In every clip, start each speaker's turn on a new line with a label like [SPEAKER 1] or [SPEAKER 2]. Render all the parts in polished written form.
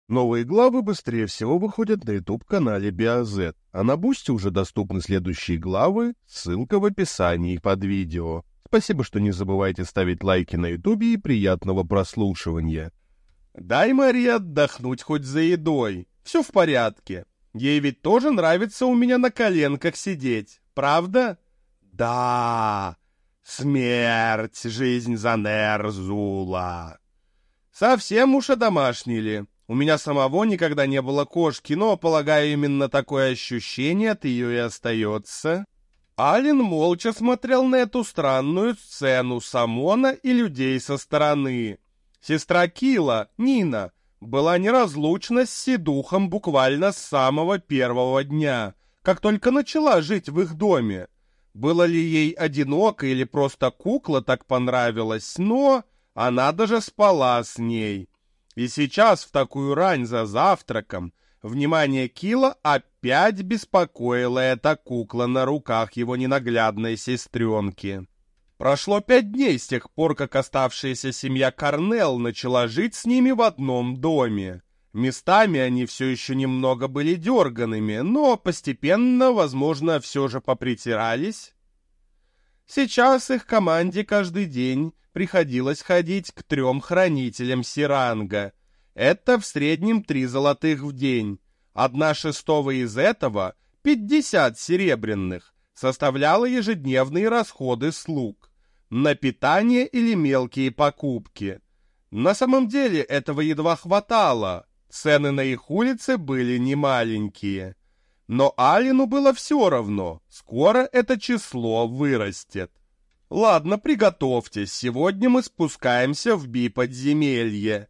[SPEAKER 1] Новые главы быстрее всего выходят на YouTube-канале BioZ, а на Бусти уже доступны следующие главы, ссылка в описании под видео. Спасибо, что не забывайте ставить лайки на YouTube и приятного прослушивания.
[SPEAKER 2] Дай Марии отдохнуть хоть за едой, все в порядке. Ей ведь тоже нравится у меня на коленках сидеть, правда? Да, смерть, жизнь за Нерзула. Совсем уж одомашнили. У меня самого никогда не было кошки, но, полагаю, именно такое ощущение от ее и остается. Ален молча смотрел на эту странную сцену Самона и людей со стороны. Сестра Кила, Нина, была неразлучна с Седухом буквально с самого первого дня, как только начала жить в их доме. Было ли ей одиноко или просто кукла так понравилась, но она даже спала с ней. И сейчас, в такую рань за завтраком, внимание Кила опять беспокоила эта кукла на руках его ненаглядной сестренки. Прошло 5 дней с тех пор, как оставшаяся семья Корнелл начала жить с ними в одном доме. Местами они все еще немного были дергаными, но постепенно, возможно, все же попритирались. Сейчас их команде каждый день приходилось ходить к 3 хранителям Сиранга. Это в среднем 3 золотых в день. 1/6 из этого, 50 серебряных, составляла ежедневные расходы слуг на питание или мелкие покупки. На самом деле этого едва хватало, цены на их улице были немаленькие. Но Алену было все равно, скоро это число вырастет. Ладно, приготовьтесь, сегодня мы спускаемся в Би-подземелье.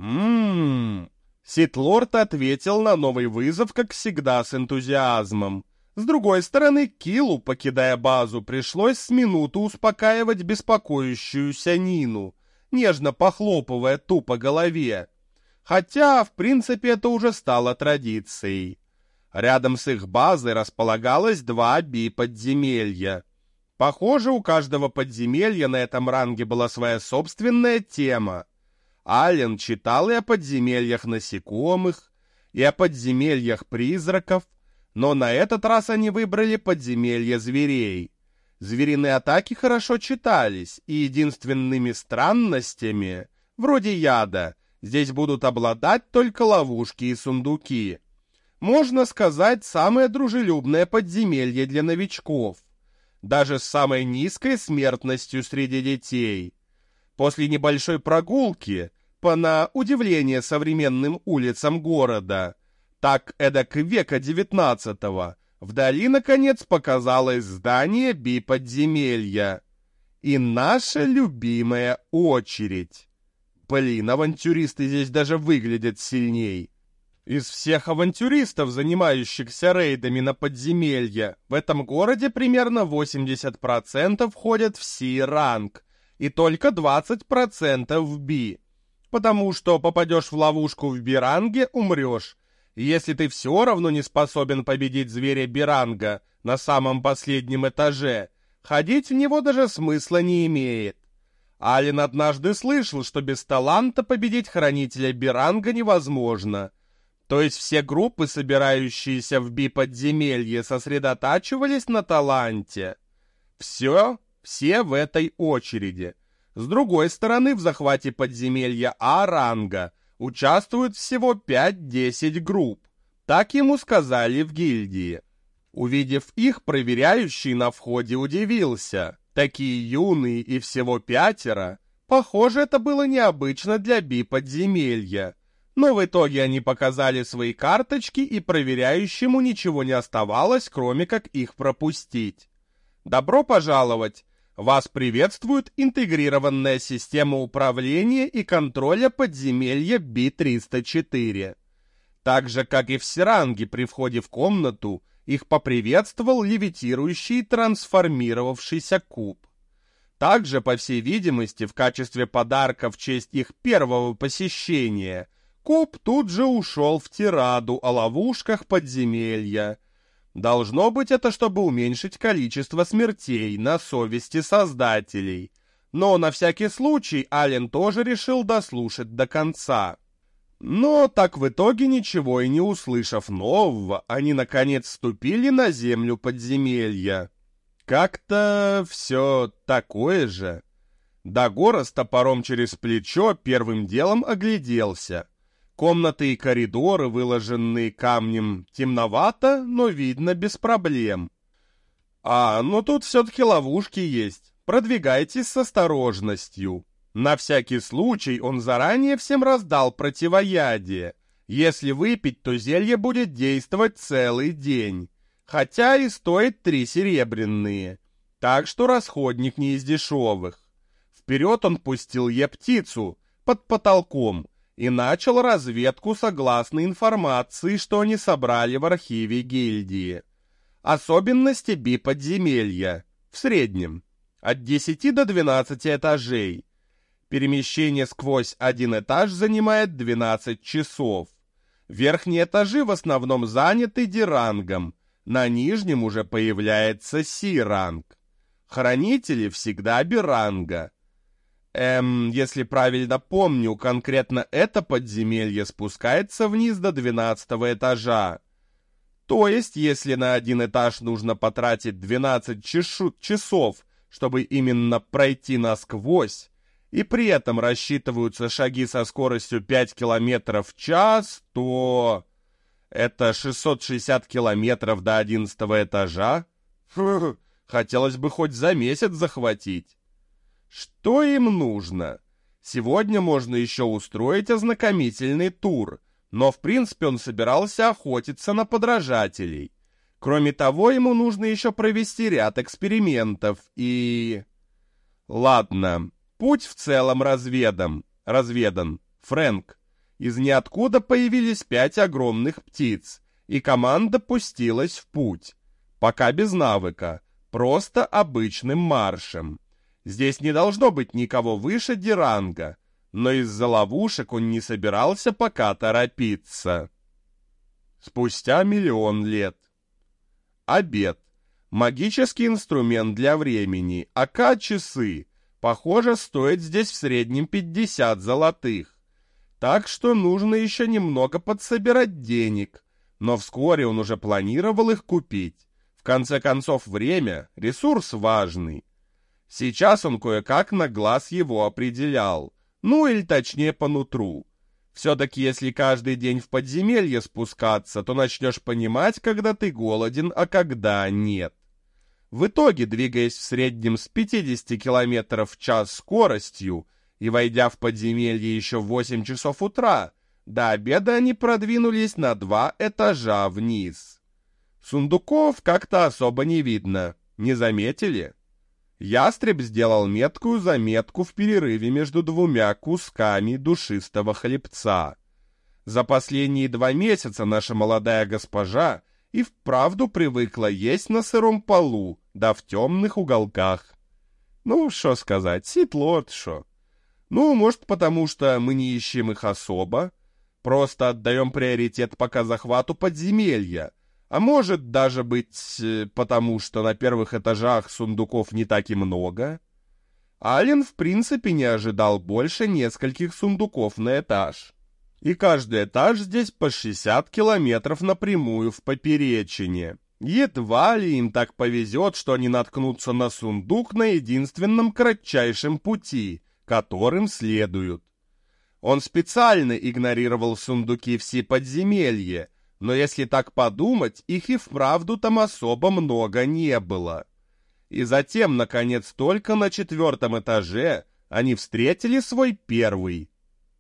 [SPEAKER 2] Ситлорд ответил на новый вызов, как всегда, с энтузиазмом. С другой стороны, Килу, покидая базу, пришлось с минуту успокаивать беспокоящуюся Нину, нежно похлопывая ту по голове. Хотя, в принципе, это уже стало традицией. Рядом с их базой располагалось 2 Би-подземелья. Похоже, у каждого подземелья на этом ранге была своя собственная тема. Ален читал и о подземельях насекомых, и о подземельях призраков, но на этот раз они выбрали подземелья зверей. Звериные атаки хорошо читались, и единственными странностями, вроде яда, здесь будут обладать только ловушки и сундуки. Можно сказать, самое дружелюбное подземелье для новичков, даже с самой низкой смертностью среди детей. После небольшой прогулки по, на удивление, современным улицам города, так эдак века 19-го, вдали, наконец, показалось здание Би-подземелья. И наша любимая очередь. Блин, авантюристы здесь даже выглядят сильней. Из всех авантюристов, занимающихся рейдами на подземелья, в этом городе примерно 80% входят в Си-ранг, и только 20% в Би. Потому что попадешь в ловушку в Би-ранге, умрешь. И если ты все равно не способен победить зверя Би-ранга на самом последнем этаже, ходить в него даже смысла не имеет. Ален однажды слышал, что без таланта победить хранителя Би-ранга невозможно. То есть все группы, собирающиеся в Би-подземелье, сосредотачивались на таланте. Все в этой очереди. С другой стороны, в захвате подземелья А-ранга участвуют всего 5-10 групп. Так ему сказали в гильдии. Увидев их, проверяющий на входе удивился. Такие юные и всего 5. Похоже, это было необычно для Би-подземелья. Но в итоге они показали свои карточки, и проверяющему ничего не оставалось, кроме как их пропустить. Добро пожаловать! Вас приветствует интегрированная система управления и контроля подземелья Би-304. Так же, как и в Сиранге, при входе в комнату, их поприветствовал левитирующий трансформировавшийся куб. Также, по всей видимости, в качестве подарка в честь их первого посещения, куб тут же ушел в тираду о ловушках подземелья. Должно быть, это чтобы уменьшить количество смертей на совести создателей. Но на всякий случай Ален тоже решил дослушать до конца. Но так в итоге, ничего и не услышав нового, они наконец ступили на землю подземелья. Как-то все такое же. Дагора с топором через плечо первым делом огляделся. Комнаты и коридоры, выложенные камнем, темновато, но видно без проблем. Но тут все-таки ловушки есть. Продвигайтесь с осторожностью. На всякий случай он заранее всем раздал противоядие. Если выпить, то зелье будет действовать целый день. Хотя и стоит 3 серебряные. Так что расходник не из дешевых. Вперед он пустил птицу под потолком и начал разведку согласно информации, что они собрали в архиве гильдии. Особенности би-подземелья. В среднем. От 10 до 12 этажей. Перемещение сквозь один этаж занимает 12 часов. Верхние этажи в основном заняты Ди-рангом. На нижнем уже появляется Си-ранг. Хранители всегда Би-ранга. Если правильно помню, конкретно это подземелье спускается вниз до 12 этажа. То есть, если на один этаж нужно потратить 12 часов, чтобы именно пройти насквозь, и при этом рассчитываются шаги со скоростью 5 км в час, то это 660 километров до 11 этажа. Хотелось бы хоть за месяц захватить. Что им нужно? Сегодня можно еще устроить ознакомительный тур, но в принципе он собирался охотиться на подражателей. Кроме того, ему нужно еще провести ряд экспериментов и... Ладно, путь в целом разведан. Фрэнк. Из ниоткуда появились 5 огромных птиц, и команда пустилась в путь. Пока без навыка, просто обычным маршем. Здесь не должно быть никого выше Ди-ранга, но из-за ловушек он не собирался пока торопиться. Спустя 1 000 000 лет. Обед. Магический инструмент для времени, АК-часы. Похоже, стоит здесь в среднем 50 золотых. Так что нужно еще немного подсобирать денег, но вскоре он уже планировал их купить. В конце концов, время — ресурс важный. Сейчас он кое-как на глаз его определял, ну или точнее по нутру. Все-таки если каждый день в подземелье спускаться, то начнешь понимать, когда ты голоден, а когда нет. В итоге, двигаясь в среднем с 50 км в час скоростью и войдя в подземелье еще в 8 часов утра, до обеда они продвинулись на 2 этажа вниз. Сундуков как-то особо не видно, не заметили? Ястреб сделал меткую заметку в перерыве между 2 кусками душистого хлебца. За последние 2 месяца наша молодая госпожа и вправду привыкла есть на сыром полу, да в темных уголках. Ну, шо сказать, ситлот шо. Ну, может, потому что мы не ищем их особо, просто отдаем приоритет пока захвату подземелья. А может даже быть потому, что на первых этажах сундуков не так и много. Ален в принципе не ожидал больше нескольких сундуков на этаж. И каждый этаж здесь по 60 километров напрямую в поперечине. Едва ли им так повезет, что они наткнутся на сундук на единственном кратчайшем пути, которым следуют. Он специально игнорировал сундуки все подземелья, но если так подумать, их и вправду там особо много не было. И затем, наконец, только на 4-м этаже они встретили свой первый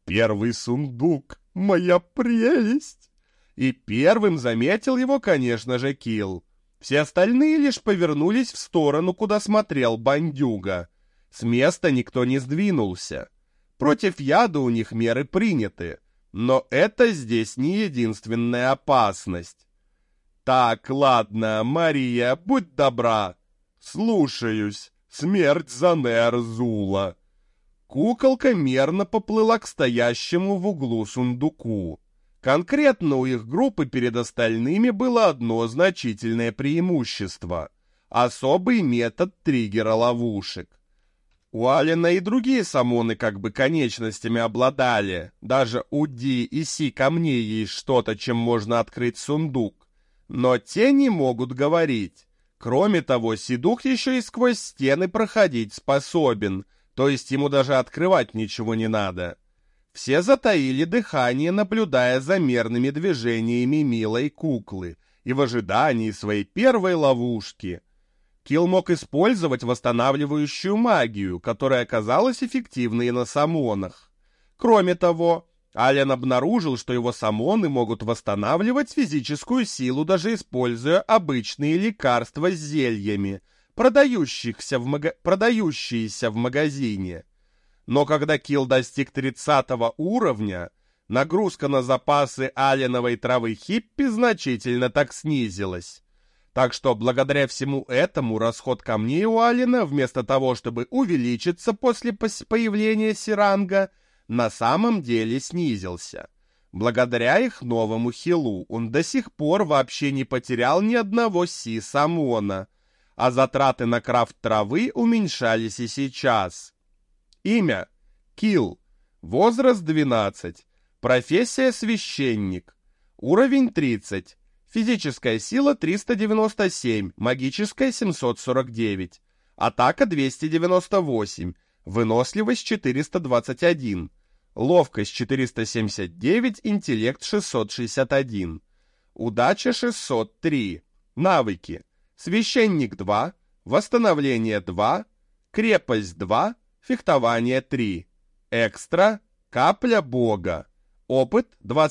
[SPEAKER 2] сундук, моя прелесть! И первым заметил его, конечно же, Килл. Все остальные лишь повернулись в сторону, куда смотрел бандюга. С места никто не сдвинулся. Против яда у них меры приняты. Но это здесь не единственная опасность. Так, ладно, Мария, будь добра. Слушаюсь. Смерть за Нерзула. Куколка мерно поплыла к стоящему в углу сундуку. Конкретно у их группы перед остальными было одно значительное преимущество — особый метод триггера ловушек. У Алина и другие самоны как бы конечностями обладали. Даже у Ди и Си камней есть что-то, чем можно открыть сундук. Но те не могут говорить. Кроме того, Сидух еще и сквозь стены проходить способен, то есть ему даже открывать ничего не надо. Все затаили дыхание, наблюдая за мерными движениями милой куклы и в ожидании своей первой ловушки. Килл мог использовать восстанавливающую магию, которая оказалась эффективной на самонах. Кроме того, Ален обнаружил, что его самоны могут восстанавливать физическую силу, даже используя обычные лекарства с зельями, продающиеся в магазине. Но когда Килл достиг 30 уровня, нагрузка на запасы аленовой травы хиппи значительно так снизилась. Так что благодаря всему этому расход камней у Алина, вместо того, чтобы увеличиться после появления Сиранга, на самом деле снизился. Благодаря их новому хилу он до сих пор вообще не потерял ни одного Си-самона, а затраты на крафт травы уменьшались и сейчас. Имя – Килл, возраст 12, профессия – священник, уровень 30, физическая сила 397, магическая 749, атака 298, выносливость 421, ловкость 479, интеллект 661, удача 603, навыки, священник 2, восстановление 2, крепость 2, фехтование 3, экстра, капля бога, опыт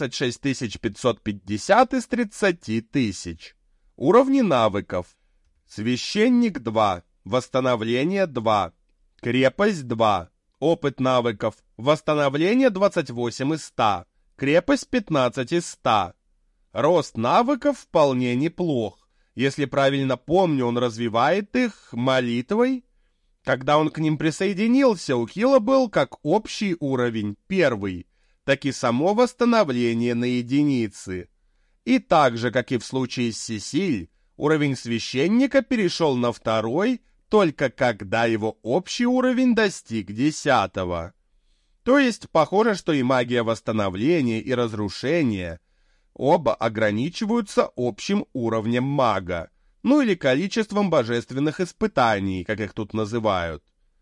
[SPEAKER 2] 26 550 из 30 тысяч, уровни навыков, священник 2, восстановление 2, крепость 2, опыт навыков, восстановление 28 из 100, крепость 15 из 100. Рост навыков вполне неплох. Если правильно помню, он развивает их молитвой. Когда он к ним присоединился, у Килла был как общий уровень, 1, так и само восстановление на единицы. И так же, как и в случае с Сесиль, уровень священника перешел на 2, только когда его общий уровень достиг 10. То есть, похоже, что и магия восстановления и разрушения оба ограничиваются общим уровнем мага, ну или количеством божественных испытаний, как их тут называют.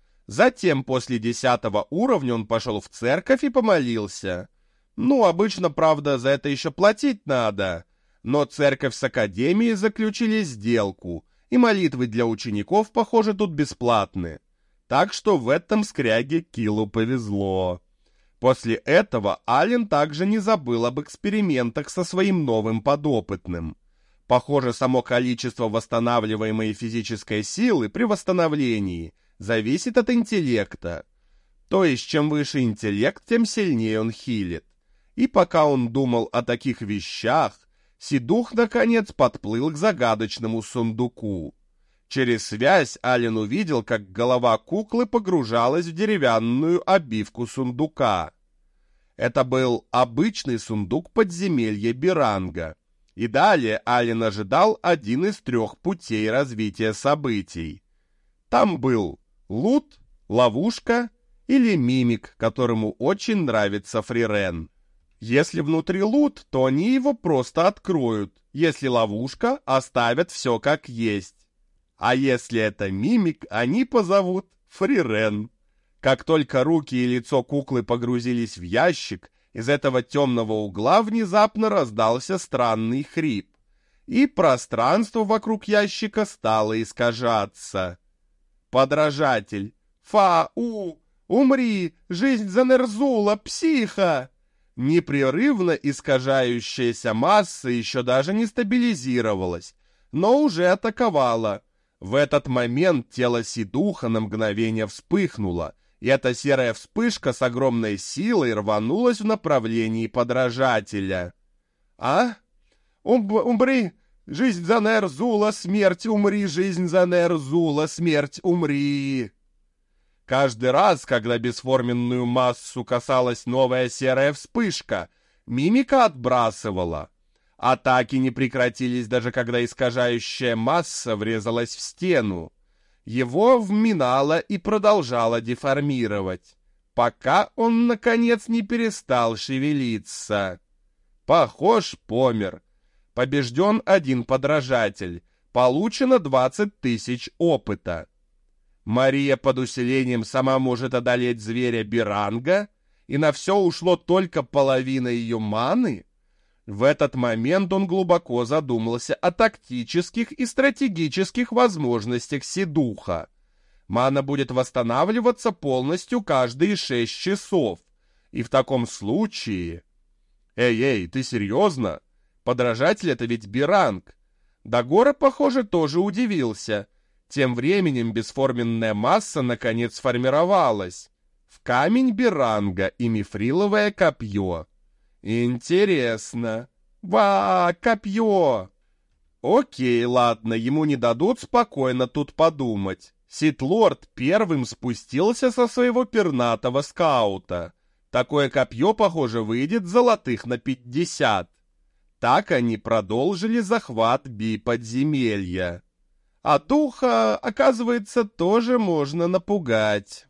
[SPEAKER 2] Затем, после 10 уровня, он пошел в церковь и помолился. Ну, обычно, правда, за это еще платить надо. Но церковь с академией заключили сделку, и молитвы для учеников, похоже, тут бесплатны. Так что в этом скряге Киллу повезло. После этого Ален также не забыл об экспериментах со своим новым подопытным. Похоже, само количество восстанавливаемой физической силы при восстановлении зависит от интеллекта. То есть, чем выше интеллект, тем сильнее он хилит. И пока он думал о таких вещах, Сидух, наконец, подплыл к загадочному сундуку. Через связь Ален увидел, как голова куклы погружалась в деревянную обивку сундука. Это был обычный сундук подземелья Биранга. И далее Ален ожидал один из 3 путей развития событий. Там был лут, ловушка или мимик, которому очень нравится Фрирен. Если внутри лут, то они его просто откроют. Если ловушка, оставят все как есть. А если это мимик, они позовут Фрирен. Как только руки и лицо куклы погрузились в ящик, из этого темного угла внезапно раздался странный хрип, и пространство вокруг ящика стало искажаться. Подражатель. Фа-у! Умри! Жизнь за Нерзула! Психа! Непрерывно искажающаяся масса еще даже не стабилизировалась, но уже атаковала. В этот момент тело Сидуха на мгновение вспыхнуло, и эта серая вспышка с огромной силой рванулась в направлении подражателя. «А? Умри! Жизнь за Нерзула! Смерть! Умри! Жизнь за Нерзула! Смерть! Умри!» Каждый раз, когда бесформенную массу касалась новая серая вспышка, мимика отбрасывала. Атаки не прекратились даже когда искажающая масса врезалась в стену. Его вминало и продолжало деформировать, пока он, наконец, не перестал шевелиться. Похож, помер. Побежден один подражатель. Получено 20 тысяч опыта. Мария под усилением сама может одолеть зверя Биранга, и на все ушло только половина ее маны? В этот момент он глубоко задумался о тактических и стратегических возможностях седуха. Мана будет восстанавливаться полностью каждые 6 часов. И в таком случае... Эй, ты серьезно? Подражатель — это ведь Биранг. Дагора, похоже, тоже удивился. Тем временем бесформенная масса наконец сформировалась. В камень Биранга и мифриловое копье. Интересно. Копье! Окей, ладно, ему не дадут спокойно тут подумать. Сит-лорд первым спустился со своего пернатого скаута. Такое копье, похоже, выйдет золотых на 50. Так они продолжили захват Би-подземелья. А духа, оказывается, тоже можно напугать.